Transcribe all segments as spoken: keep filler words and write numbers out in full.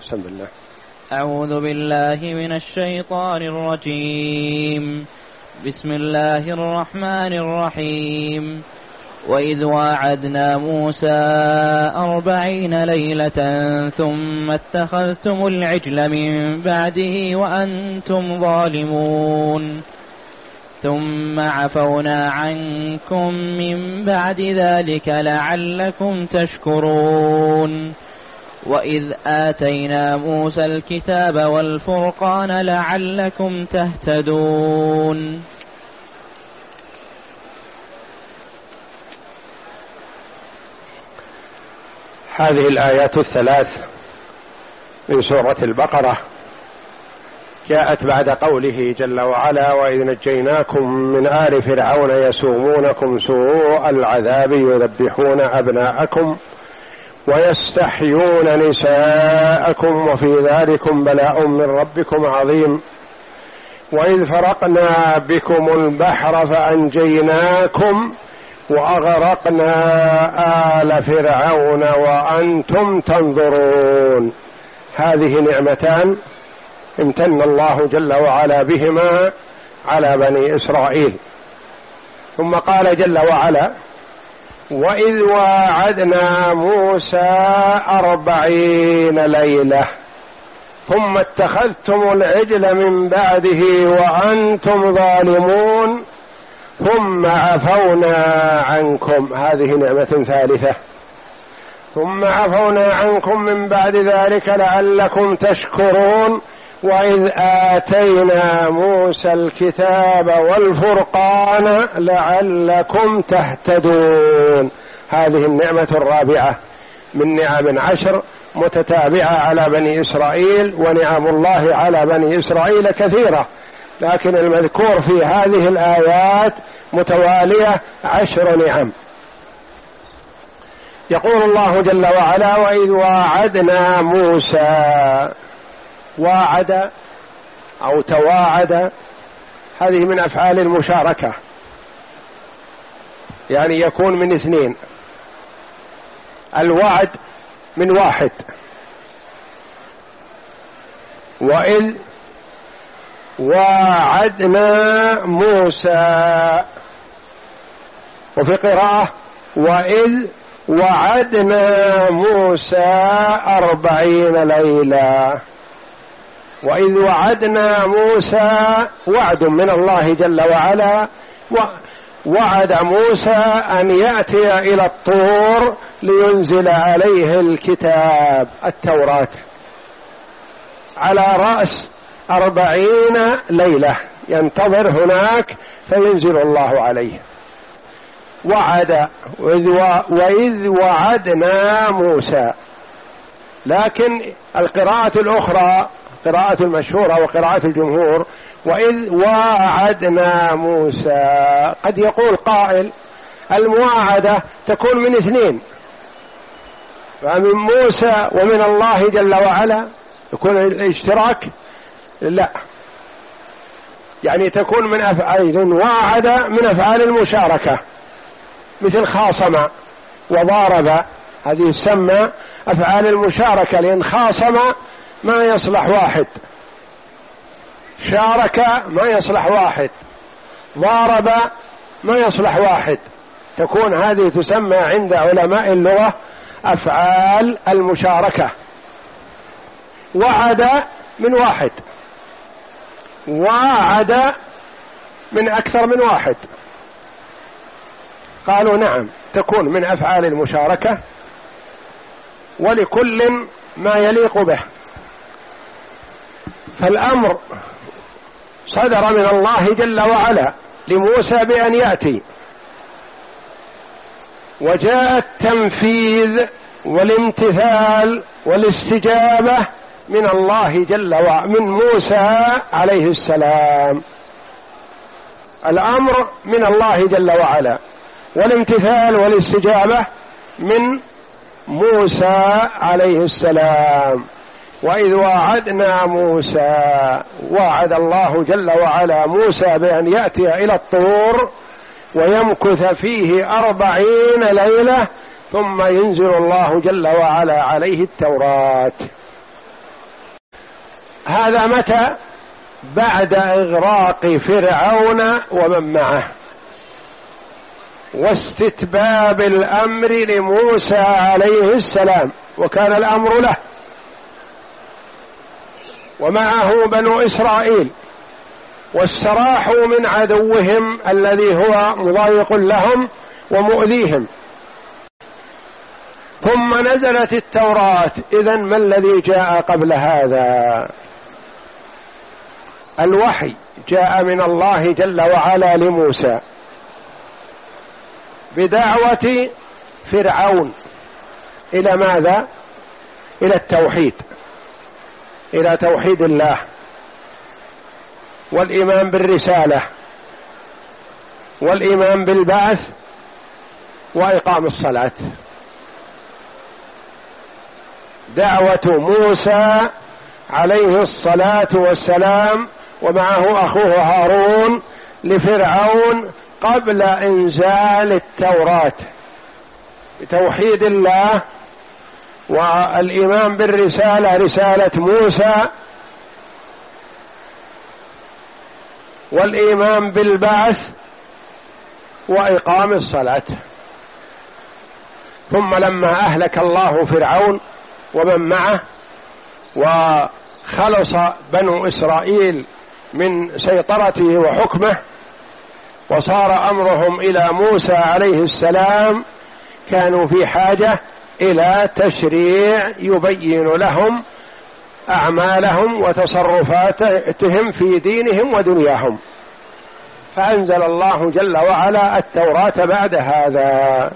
أحسن بالله. أعوذ بالله من الشيطان الرجيم. بسم الله الرحمن الرحيم. وإذ واعدنا موسى أربعين ليلة ثم اتخذتم العجل من بعده وأنتم ظالمون ثم عفونا عنكم من بعد ذلك لعلكم تشكرون. وإذ آتينا موسى الكتاب والفرقان لعلكم تهتدون. هذه الآيات الثلاث من سورة البقرة جاءت بعد قوله جل وعلا: وإذ نجيناكم من آل فرعون يسومونكم سوء العذاب يذبحون أبناءكم ويستحيون نساءكم وفي ذلكم بلاء من ربكم عظيم. وإذ فرقنا بكم البحر فأنجيناكم وأغرقنا آل فرعون وأنتم تنظرون. هذه نعمتان امتن الله جل وعلا بهما على بني إسرائيل. ثم قال جل وعلا: وإذ واعدنا موسى أربعين ليلة ثم اتخذتم العجل من بعده وأنتم ظالمون ثم عفونا عنكم. هذه نعمة ثالثة. ثم عفونا عنكم من بعد ذلك لعلكم تشكرون. وإذ آتينا موسى الكتاب والفرقان لعلكم تهتدون. هذه النعمة الرابعة من نعم عشر متتابعة على بني إسرائيل. ونعم الله على بني إسرائيل كثيرة، لكن المذكور في هذه الآيات متوالية عشر نعم. يقول الله جل وعلا: وإذ واعدنا موسى. واعد أو تواعد هذه من أفعال المشاركة، يعني يكون من اثنين. الوعد من واحد. وإذ واعدنا موسى، وفي قراءة وإذ وعدنا موسى أربعين ليلة. وإذ وعدنا موسى وعد من الله جل وعلا، وعد موسى أن يأتي إلى الطور لينزل عليه الكتاب التوراة على رأس أربعين ليلة، ينتظر هناك فينزل الله عليه. وعد وإذ وعدنا موسى. لكن القراءة الأخرى قراءة المشهورة وقراءة الجمهور وإذ واعدنا موسى. قد يقول قائل: المواعدة تكون من اثنين، فمن موسى ومن الله جل وعلا يكون الاشتراك. لا، يعني تكون من أفعال واعد من أفعال المشاركة، مثل خاصم وضارب، هذه تسمى أفعال المشاركة، لأن خاصم ما يصلح واحد، شارك ما يصلح واحد، ضارب ما يصلح واحد. تكون هذه تسمى عند علماء اللغة أفعال المشاركة. وعد من واحد، وعد من أكثر من واحد. قالوا نعم، تكون من أفعال المشاركة، ولكل ما يليق به. فالأمر صدر من الله جل وعلا لموسى بأن يأتي، وجاء التنفيذ والامتثال والاستجابة من الله جل وعلا من موسى عليه السلام. الأمر من الله جل وعلا، والامتثال والاستجابة من موسى عليه السلام. وإذ واعدنا موسى، وعد الله جل وعلا موسى بأن يأتي إلى الطور ويمكث فيه أربعين ليلة، ثم ينزل الله جل وعلا عليه التوراة. هذا متى؟ بعد إغراق فرعون ومن معه واستتباب الأمر لموسى عليه السلام، وكان الأمر له ومعه بنو إسرائيل، واستراحوا من عدوهم الذي هو مضايق لهم ومؤذيهم. ثم نزلت التوراة. إذن ما الذي جاء قبل هذا؟ الوحي جاء من الله جل وعلا لموسى بدعوة فرعون إلى ماذا؟ إلى التوحيد، إلى توحيد الله والإيمان بالرسالة والإيمان بالبعث وإقام الصلاة. دعوة موسى عليه الصلاة والسلام ومعه أخوه هارون لفرعون قبل إنزال التوراة بتوحيد الله والإيمان بالرسالة، رسالة موسى، والإيمان بالبعث وإقام الصلاة. ثم لما أهلك الله فرعون ومن معه وخلص بنو إسرائيل من سيطرته وحكمه وصار أمرهم إلى موسى عليه السلام، كانوا في حاجة إلى تشريع يبين لهم أعمالهم وتصرفاتهم في دينهم ودنياهم، فأنزل الله جل وعلا التوراة بعد هذا.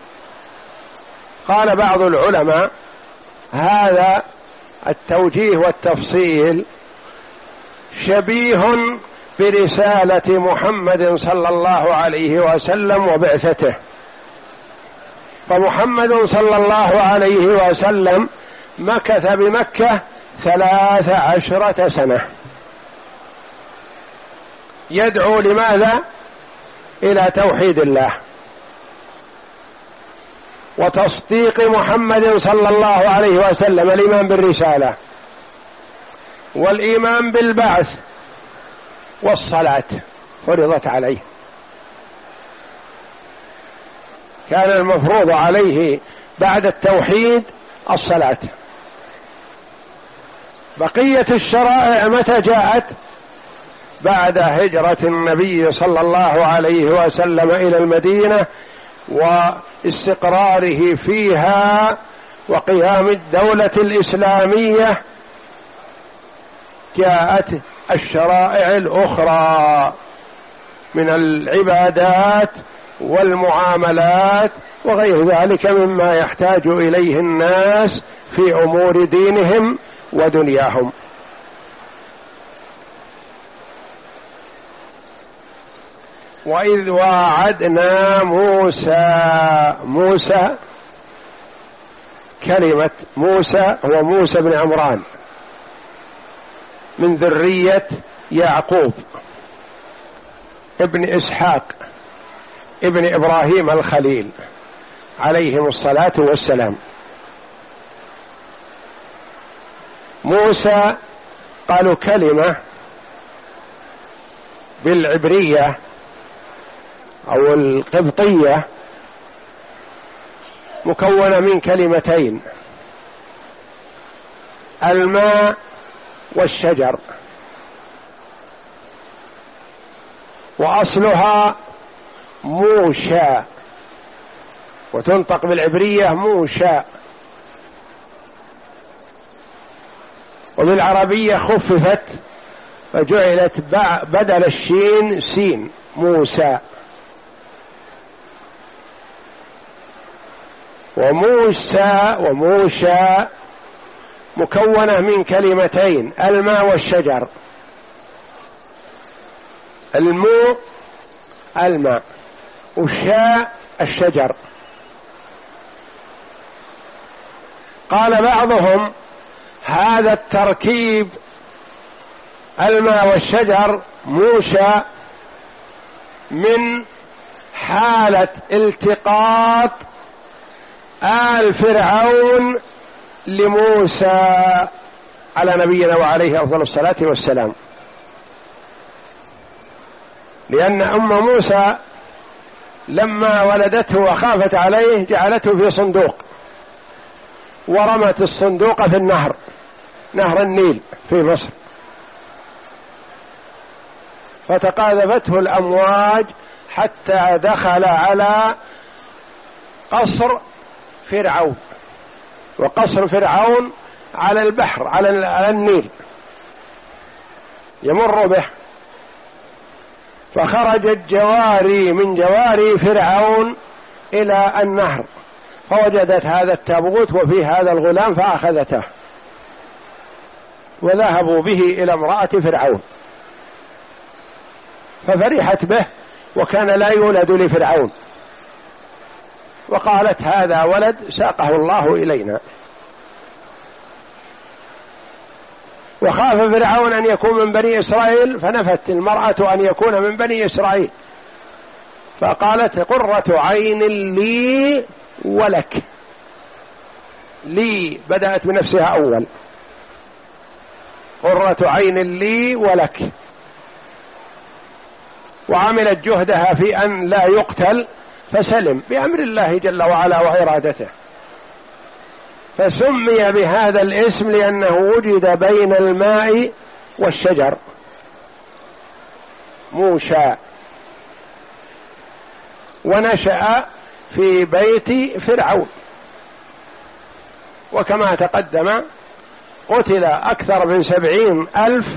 قال بعض العلماء هذا التوجيه والتفصيل شبيه برسالة محمد صلى الله عليه وسلم وبعثته، فمحمد صلى الله عليه وسلم مكث بمكة ثلاث عشرة سنة يدعو لماذا؟ إلى توحيد الله وتصديق محمد صلى الله عليه وسلم، الإيمان بالرسالة والإيمان بالبعث والصلاة فرضت عليه. كان المفروض عليه بعد التوحيد الصلاة. بقية الشرائع متى جاءت؟ بعد هجرة النبي صلى الله عليه وسلم إلى المدينة واستقراره فيها وقيام الدولة الإسلامية، جاءت الشرائع الأخرى من العبادات والمعاملات وغير ذلك مما يحتاج إليه الناس في أمور دينهم ودنياهم. وإذ واعدنا موسى، موسى كلمة موسى هو موسى بن عمران من ذرية يعقوب ابن إسحاق ابن إبراهيم الخليل عليهم الصلاة والسلام. موسى قالوا كلمة بالعبرية أو القبطية مكونة من كلمتين، الماء والشجر، وأصلها موشى وتنطق بالعبرية موشى، وبالعربية خففت فجعلت بدل الشين سين موسى. وموسى وموشى مكونة من كلمتين، الماء والشجر. المو الماء والشاء الشجر. قال بعضهم هذا التركيب الماء والشجر موشى من حالة التقاط آل فرعون لموسى على نبينا وعليه أفضل الصلاة والسلام. لأن أم موسى لما ولدته وخافت عليه جعلته في صندوق، ورمت الصندوق في النهر، نهر النيل في مصر، فتقاذفته الأمواج حتى دخل على قصر فرعون، وقصر فرعون على البحر، على النيل يمر به، فخرجت جواري من جواري فرعون إلى النهر، فوجدت هذا التابوت وفيه هذا الغلام فأخذته، وذهبوا به إلى امرأة فرعون، ففرحت به، وكان لا يولد لفرعون، وقالت هذا ولد ساقه الله إلينا. وخاف فرعون أن يكون من بني إسرائيل، فنفت المرأة أن يكون من بني إسرائيل، فقالت قرة عين لي ولك، لي بدأت بنفسها أول، قرة عين لي ولك، وعملت جهدها في أن لا يقتل، فسلم بأمر الله جل وعلا وإرادته، فسمي بهذا الاسم لأنه وجد بين الماء والشجر، موشى، ونشأ في بيت فرعون. وكما تقدم قتل أكثر من سبعين ألف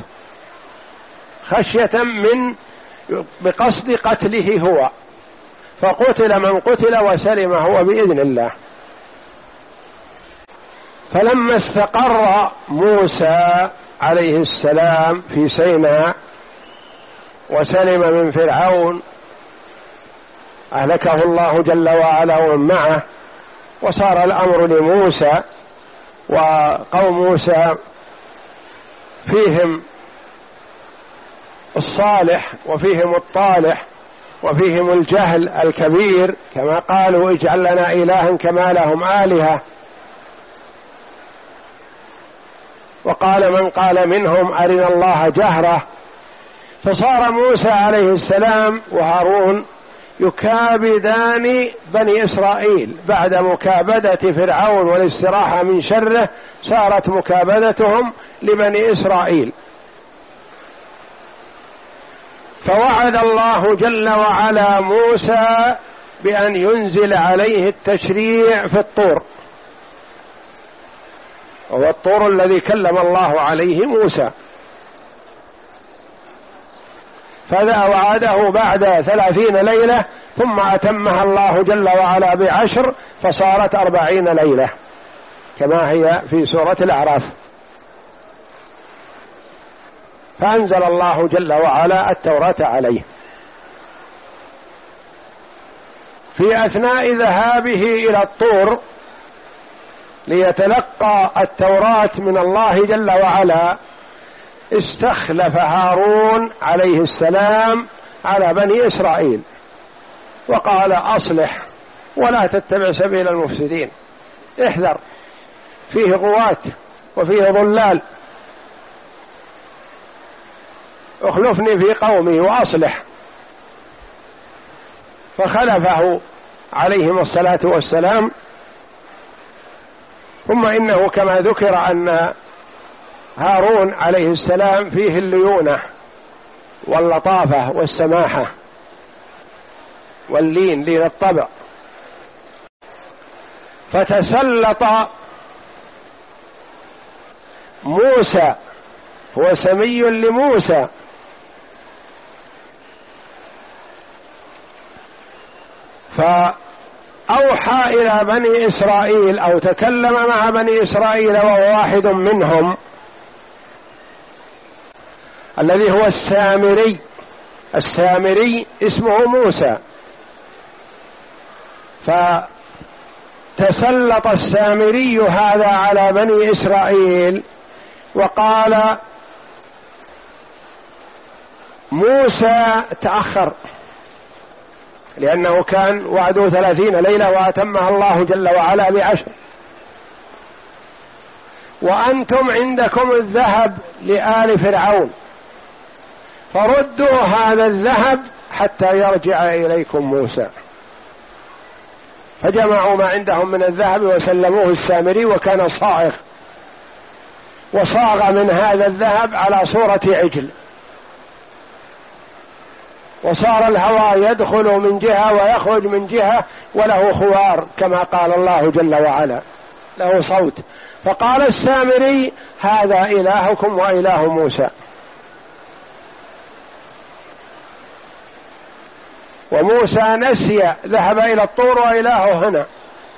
خشية من بقصد قتله هو، فقتل من قتل وسلم هو بإذن الله. فلما استقر موسى عليه السلام في سيناء وسلم من فرعون أهلكه الله جل وعلا ومن معه، وصار الأمر لموسى، وقوم موسى فيهم الصالح وفيهم الطالح وفيهم الجهل الكبير، كما قالوا اجعل لنا إلها كما لهم آلهة. وقال من قال منهم أرنا الله جهرة، فصار موسى عليه السلام وهارون يكابدان بني إسرائيل بعد مكابدة فرعون والاستراحة من شره، صارت مكابدتهم لبني إسرائيل. فوعد الله جل وعلا موسى بأن ينزل عليه التشريع في الطور، وهو الطور الذي كلم الله عليه موسى، فذا وعده بعد ثلاثين ليلة، ثم أتمها الله جل وعلا بعشر، فصارت أربعين ليلة كما هي في سورة الأعراف. فأنزل الله جل وعلا التوراة عليه. في أثناء ذهابه إلى الطور ليتلقى التوراة من الله جل وعلا، استخلف هارون عليه السلام على بني إسرائيل، وقال أصلح ولا تتبع سبيل المفسدين، احذر، فيه غواة وفيه ضلال، اخلفني في قومي وأصلح. فخلفه عليهم الصلاة والسلام. ثم إنه كما ذكر أن هارون عليه السلام فيه الليونة واللطافة والسماحة واللين، لين الطبع، فتسلط موسى، هو سمي لموسى، فأوحى إلى بني إسرائيل أو تكلم مع بني إسرائيل وهو واحد منهم الذي هو السامري. السامري اسمه موسى، فتسلط السامري هذا على بني إسرائيل وقال موسى تأخر، لأنه كان وعده ثلاثين ليلة وأتمها الله جل وعلا بعشر، وأنتم عندكم الذهب لآل فرعون، فردوا هذا الذهب حتى يرجع إليكم موسى. فجمعوا ما عندهم من الذهب وسلموه السامري، وكان صائغ، وصاغ من هذا الذهب على صورة عجل، وصار الهواء يدخل من جهة ويخرج من جهة، وله خوار كما قال الله جل وعلا، له صوت. فقال السامري: هذا إلهكم وإله موسى. وموسى نسي، ذهب إلى الطور وإلهه هنا.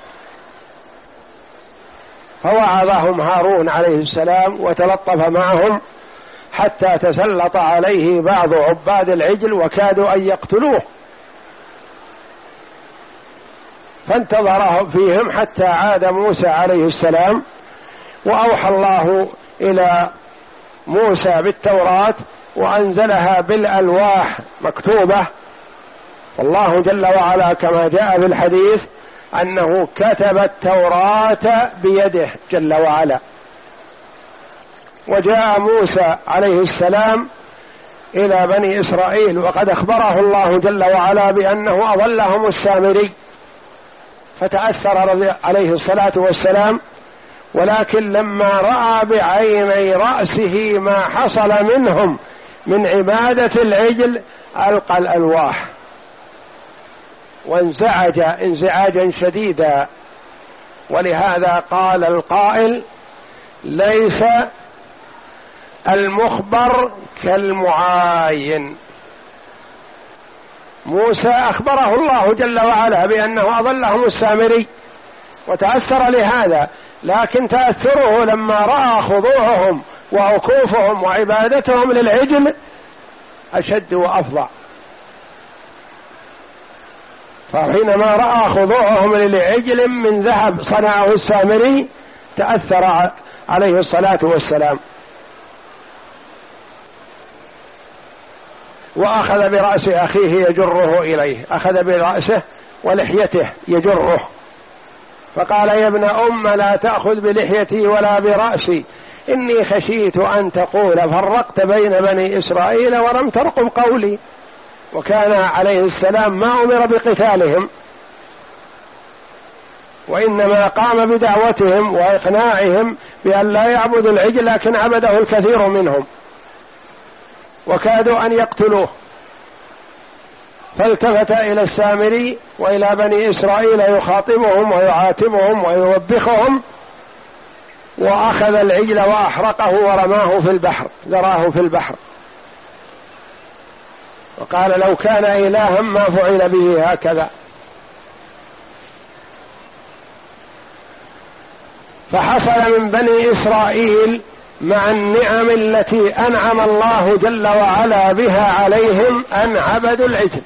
فوعظهم هارون عليه السلام وتلطف معهم حتى تسلط عليه بعض عباد العجل وكادوا أن يقتلوه، فانتظره فيهم حتى عاد موسى عليه السلام. وأوحى الله إلى موسى بالتوراة وأنزلها بالألواح مكتوبة. والله جل وعلا كما جاء في الحديث أنه كتب التوراة بيده جل وعلا. وجاء موسى عليه السلام إلى بني إسرائيل وقد أخبره الله جل وعلا بأنه أضلهم السامري، فتأثر عليه الصلاة والسلام، ولكن لما رأى بعيني رأسه ما حصل منهم من عبادة العجل ألقى الألواح وانزعج انزعاجا شديدا. ولهذا قال القائل: ليس المخبر كالمعاين. موسى أخبره الله جل وعلا بأنه أضلهم السامري وتأثر لهذا، لكن تأثره لما رأى خضوعهم وعكوفهم وعبادتهم للعجل أشد وأفظع. فحينما رأى خضوعهم للعجل من ذهب صنعه السامري تأثر عليه الصلاة والسلام، وأخذ برأس أخيه يجره إليه، أخذ برأسه ولحيته يجره، فقال: يا ابن أم لا تأخذ بلحيتي ولا برأسي، إني خشيت أن تقول فرقت بين بني إسرائيل ولم ترقب قولي. وكان عليه السلام ما أمر بقتالهم، وإنما قام بدعوتهم وإقناعهم بأن لا يعبدوا العجل، لكن عبده الكثير منهم وكادوا أن يقتلوه. فالتفت إلى السامري وإلى بني إسرائيل يخاطبهم ويعاتبهم ويوبخهم، وأخذ العجل وأحرقه ورماه في البحر، ذراه في البحر، وقال: لو كان إلها ما فعل به هكذا. فحصل من بني إسرائيل مع النعم التي أنعم الله جل وعلا بها عليهم أن عبدوا العجل،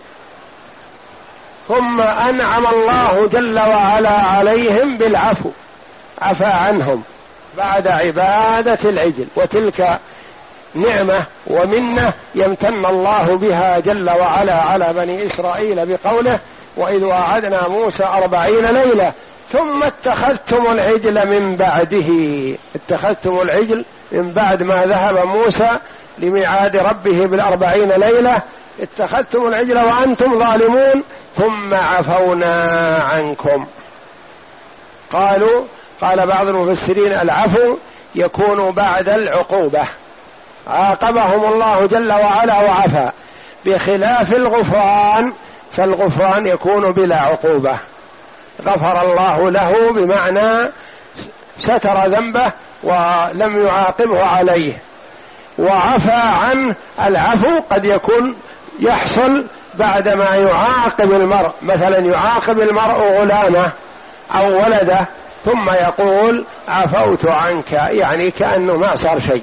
ثم أنعم الله جل وعلا عليهم بالعفو، عفى عنهم بعد عبادة العجل. وتلك نعمة ومنة يمتن الله بها جل وعلا على بني إسرائيل بقوله: وإذ وعدنا موسى أربعين ليلة ثم اتخذتم العجل من بعده. اتخذتم العجل من بعد ما ذهب موسى لميعاد ربه بالأربعين ليلة، اتخذتم العجل وأنتم ظالمون ثم عفونا عنكم. قالوا قال بعض المفسرين: العفو يكون بعد العقوبة، عاقبهم الله جل وعلا وعفى، بخلاف الغفران، فالغفران يكون بلا عقوبة. غفر الله له بمعنى ستر ذنبه ولم يعاقبه عليه، وعفى عنه. العفو قد يكون يحصل بعدما يعاقب المرء، مثلا يعاقب المرء غلامه أو ولده ثم يقول: عفوت عنك، يعني كأنه ما صار شيء.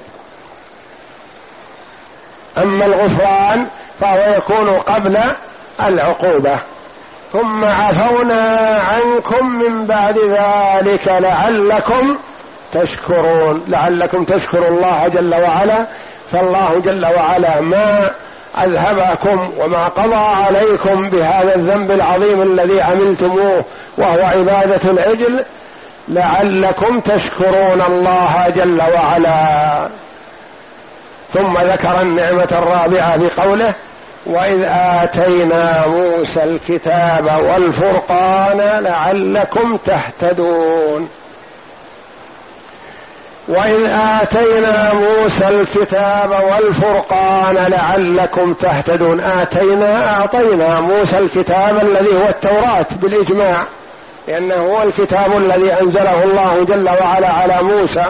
أما الغفران فهو يكون قبل العقوبة. ثم عفونا عنكم من بعد ذلك لعلكم تشكرون، لعلكم تشكروا الله جل وعلا. فالله جل وعلا ما أذهبكم وما قضى عليكم بهذا الذنب العظيم الذي عملتموه وهو عبادة العجل لعلكم تشكرون الله جل وعلا. ثم ذكر النعمة الرابعة بقوله وإذ آتينا موسى الكتاب والفرقان لعلكم تهتدون. وإذ آتينا موسى الكتاب والفرقان لعلكم تهتدون. آتينا أعطينا موسى الكتاب الذي هو التوراة بالإجماع، لأنه هو الكتاب الذي أنزله الله جل وعلا على موسى.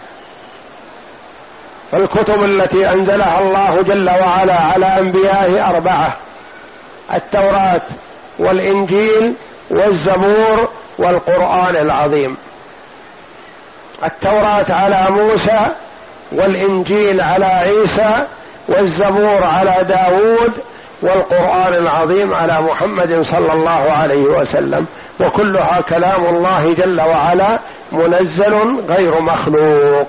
فالكتب التي أنزلها الله جل وعلا على أنبيائه أربعة: التوراة والإنجيل والزبور والقرآن العظيم. التوراة على موسى، والإنجيل على عيسى، والزبور على داود، والقرآن العظيم على محمد صلى الله عليه وسلم، وكلها كلام الله جل وعلا منزل غير مخلوق.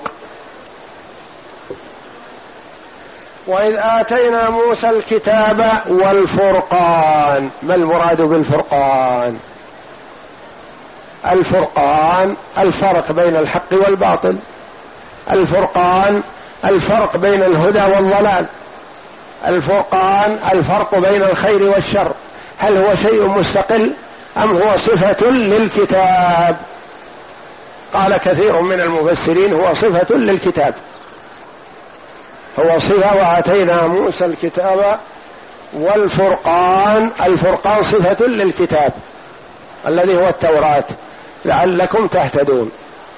وإذ آتينا موسى الكتاب والفرقان. ما المراد بالفرقان؟ الفرقان الفرق بين الحق والباطل، الفرقان الفرق بين الهدى والضلال، الفرقان الفرق بين الخير والشر. هل هو شيء مستقل أم هو صفة للكتاب؟ قال كثير من المفسرين هو صفة للكتاب، هو صفة. وآتينا موسى الكتاب والفرقان، الفرقان صفة للكتاب الذي هو التوراة لعلكم تهتدون.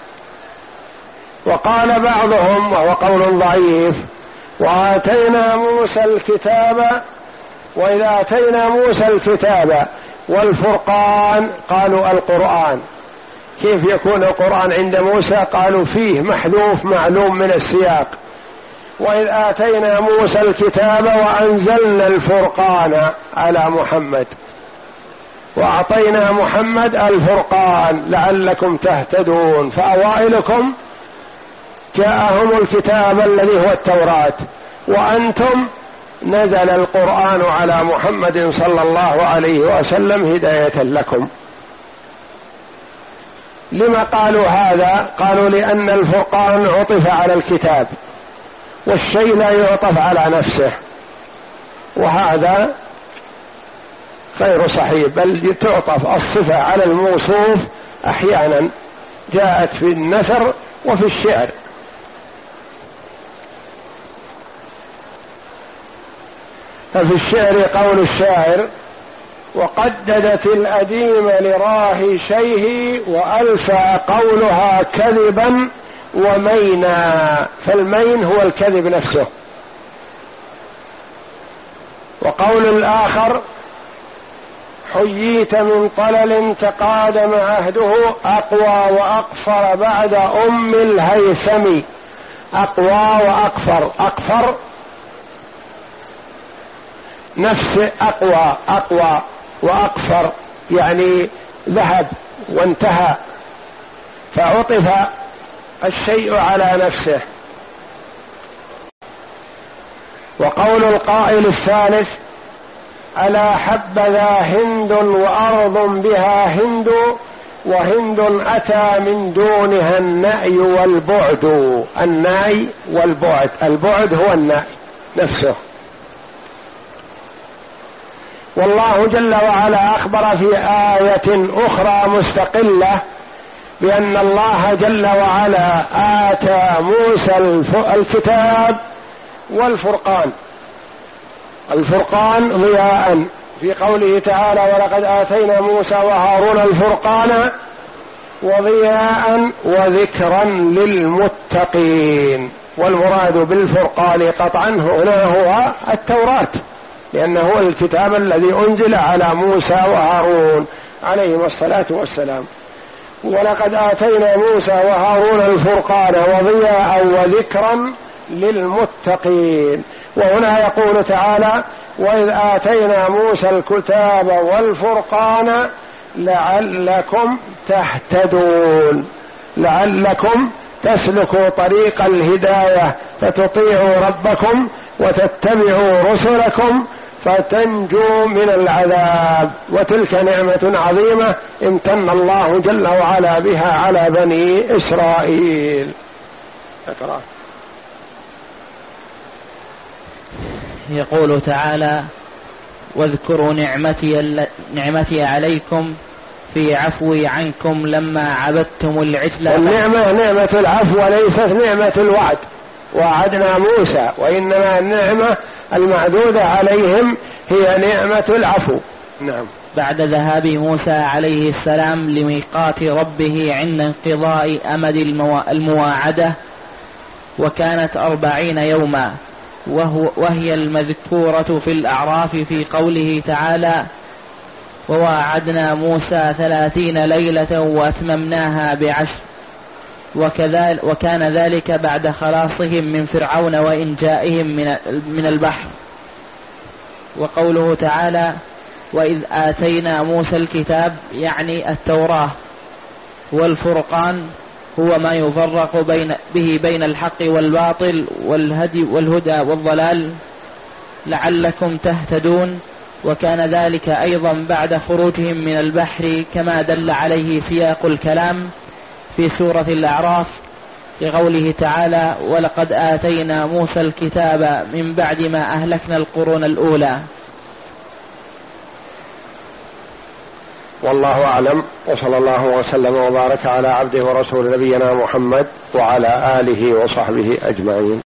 وقال بعضهم وهو قول ضعيف: وآتينا موسى الكتاب، وإذا آتينا موسى الكتاب والفرقان قالوا القرآن. كيف يكون القرآن عند موسى؟ قالوا فيه محذوف معلوم من السياق. وإذ آتينا موسى الكتاب وأنزلنا الفرقان على محمد، وأعطينا محمد الفرقان لعلكم تهتدون. فأوائلكم جاءهم الكتاب الذي هو التوراة، وأنتم نزل القرآن على محمد صلى الله عليه وسلم هداية لكم. لما قالوا هذا؟ قالوا لأن الفرقان عطف على الكتاب، والشيء لا يعطف على نفسه، وهذا غير صحيح، بل تعطف الصفة على الموصوف أحيانا، جاءت في النثر وفي الشعر. ففي الشعر قول الشاعر: وقددت الأديم لراه شيه وألفى قولها كذبا ومينا. فالمين هو الكذب نفسه. وقول الآخر: حييت من طلل تقادم عهده أقوى وأقفر بعد أم الهيثم. أقوى وأقفر، أقفر نفس أقوى، أقوى وأقفر يعني ذهب وانتهى، فعطف الشيء على نفسه. وقول القائل الثالث: ألا حبذا هند وأرض بها هند وهند أتى من دونها النأي والبعد. النأي والبعد، البعد هو النأي نفسه. والله جل وعلا أخبر في آية أخرى مستقلة بأن الله جل وعلا آتى موسى الكتاب والفرقان. الفرقان ضياء في قوله تعالى: ولقد آتينا موسى وهارون الفرقان وضياء وذكرا للمتقين. والمراد بالفرقان قطعا هنا هو التوراة، لأنه هو الكتاب الذي أنزل على موسى وهارون عليهم الصلاة والسلام. ولقد آتينا موسى وهارون الفرقان وضياء وذكرا للمتقين. وهنا يقول تعالى: وإذ آتينا موسى الكتاب والفرقان لعلكم تهتدون، لعلكم تسلكوا طريق الهداية فتطيعوا ربكم وتتبعوا رسلكم فتنجو من العذاب، وتلك نعمة عظيمة امتن الله جل وعلا بها على بني إسرائيل. أقرأ. يقول تعالى: واذكروا نعمتي, نعمتي عليكم في عفوي عنكم لما عبدتم العجل. النعمة نعمة العفو وليست نعمة الوعد. وعدنا موسى، وإنما النعمة المعدودة عليهم هي نعمة العفو. نعم. بعد ذهاب موسى عليه السلام لميقات ربه عند انقضاء أمد المواعدة، وكانت أربعين يوما، وهو وهي المذكورة في الأعراف في قوله تعالى: وواعدنا موسى ثلاثين ليلة وأتممناها بعشر، وكذلك وكان ذلك بعد خلاصهم من فرعون وإنجائهم من البحر. وقوله تعالى: وإذ آتينا موسى الكتاب، يعني التوراة، والفرقان هو ما يفرق بين به بين الحق والباطل والهدي والهدى والضلال لعلكم تهتدون. وكان ذلك أيضا بعد خروجهم من البحر، كما دل عليه سياق الكلام في سورة الأعراف لقوله تعالى: ولقد آتينا موسى الكتاب من بعد ما أهلكنا القرون الأولى. والله أعلم، وصلى الله وسلم وبارك على عبده ورسول نبينا محمد وعلى آله وصحبه أجمعين.